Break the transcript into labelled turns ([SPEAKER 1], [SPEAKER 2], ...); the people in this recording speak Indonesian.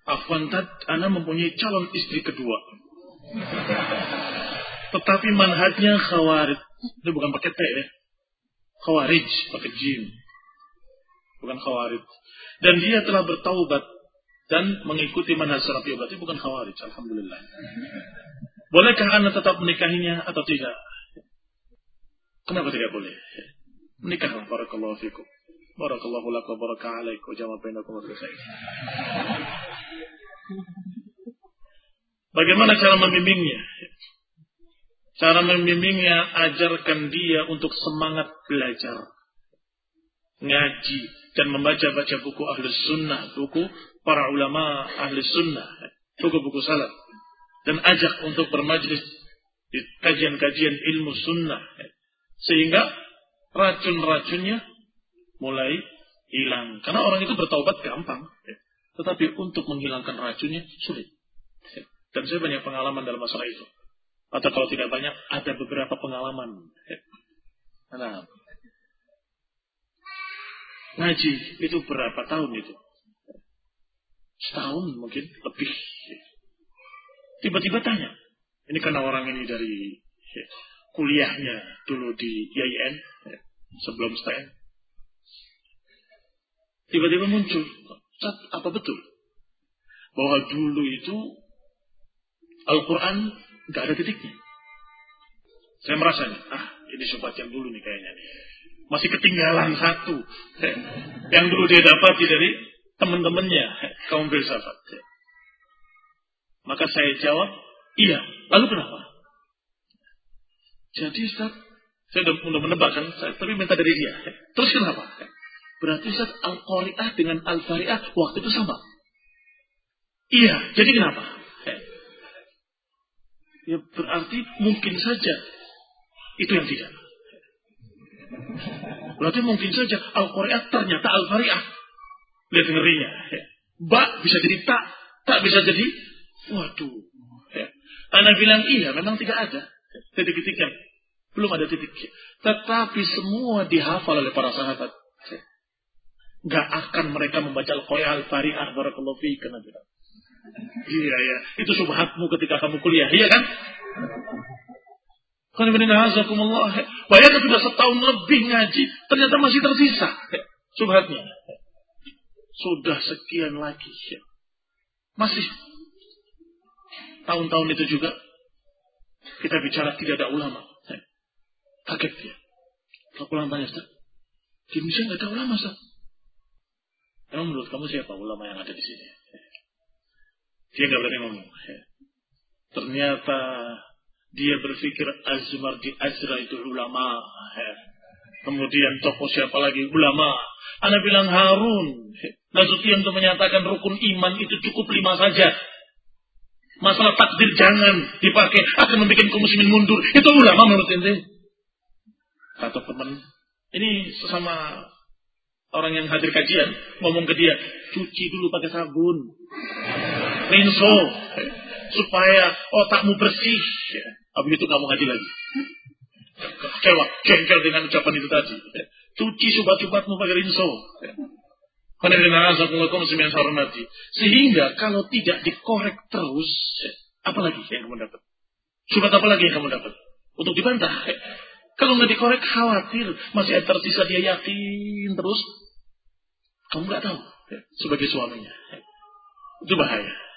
[SPEAKER 1] Afwan, Ana mempunyai calon istri kedua. Tetapi manhajnya khawarij. Ini bukan pakai T ya. Khawarij, pakai jim. Bukan khawarij. Dan dia telah bertaubat dan mengikuti manhaj salafi, berarti bukan khawarij. Alhamdulillah. Bolehkah Anda tetap menikahinya atau tidak? Kenapa tidak boleh? Menikahlah, barakallahu fikum. Barakallahu lak wa baraka alaik wa jama' bainakum wa selesai. Bagaimana cara membimbingnya? Cara membimbingnya, ajarkan dia untuk semangat belajar, ngaji, dan membaca-baca buku ahli sunnah, buku para ulama ahli sunnah, buku-buku salaf. Dan ajak untuk bermajlis di kajian-kajian ilmu sunnah. Sehingga racun-racunnya mulai hilang. Karena orang itu bertaubat gampang. Tetapi untuk menghilangkan racunnya sulit. Dan saya banyak pengalaman dalam masalah itu. Atau kalau tidak banyak, ada beberapa pengalaman. Nah, ngaji itu berapa tahun itu? Setahun mungkin, lebih. Tiba-tiba tanya. Ini karena orang ini dari kuliahnya dulu di IAIN, sebelum STM. Tiba-tiba muncul, Ustaz, apa betul bahwa dulu itu Al-Quran nggak ada titiknya? Saya merasa, ini sobat yang dulu nih kayaknya nih. Masih ketinggalan satu. Yang dulu dia dapati dari teman-temannya, kaum filsafat. Maka saya jawab, iya. Lalu kenapa? Jadi Ustaz, saya udah menebak kan, tapi minta dari dia. Terus kenapa? Berarti Ustaz, Al-Qari'ah dengan Al-Fari'ah waktu itu sama. Iya, jadi kenapa? Ya berarti mungkin saja itu yang tidak. Berarti mungkin saja Al-Qari'ah ternyata Al-Fari'ah. Lihat ngerinya. Ba bisa jadi tak bisa jadi. Waduh. Anda bilang iya, memang tidak ada titik-titiknya. Belum ada titik. Tetapi semua dihafal oleh para sahabat. Gak akan mereka membaca Al-Qari'ah Al-Fari'ah. Barakallahu fiikum. Iya ya, itu subhatmu ketika kamu kuliah, iya kan? Bayangkan sudah setahun lebih ngaji, ternyata masih tersisa subhatnya. Sudah sekian lagi, masih tahun-tahun itu juga kita bicara tidak ada ulama. Kaget dia. Kalau pulang tanya, Ustaz, di Indonesia nggak ada ulama, Ustaz. Emang menurut kamu siapa ulama yang ada di sini? Dia nggak berani ngomong. Ternyata dia berpikir Az-Zumardi Azra itu ulama. Kemudian tokoh siapa lagi? Ulama. Ana bilang Harun Nasution untuk menyatakan rukun iman itu cukup 5 saja. Masalah takdir jangan dipakai, akan membuat kaum muslimin mundur. Itu ulama menurut ente. Kata teman, ini sesama orang yang hadir kajian, ngomong ke dia, cuci dulu pakai sabun, rinso, supaya otakmu bersih. Habis itu kamu ngaji lagi. Kecewa, jengkel dengan ucapan itu tadi. Cuci subat-subatmu pakai rinso. Sehingga kalau tidak dikorek terus, apa lagi yang kamu dapat? Subat apa lagi yang kamu dapat? Untuk dibantah. Kalau nggak dikorek, khawatir masih tersisa dia yakin terus. Kamu nggak tahu sebagai suaminya. Itu bahaya.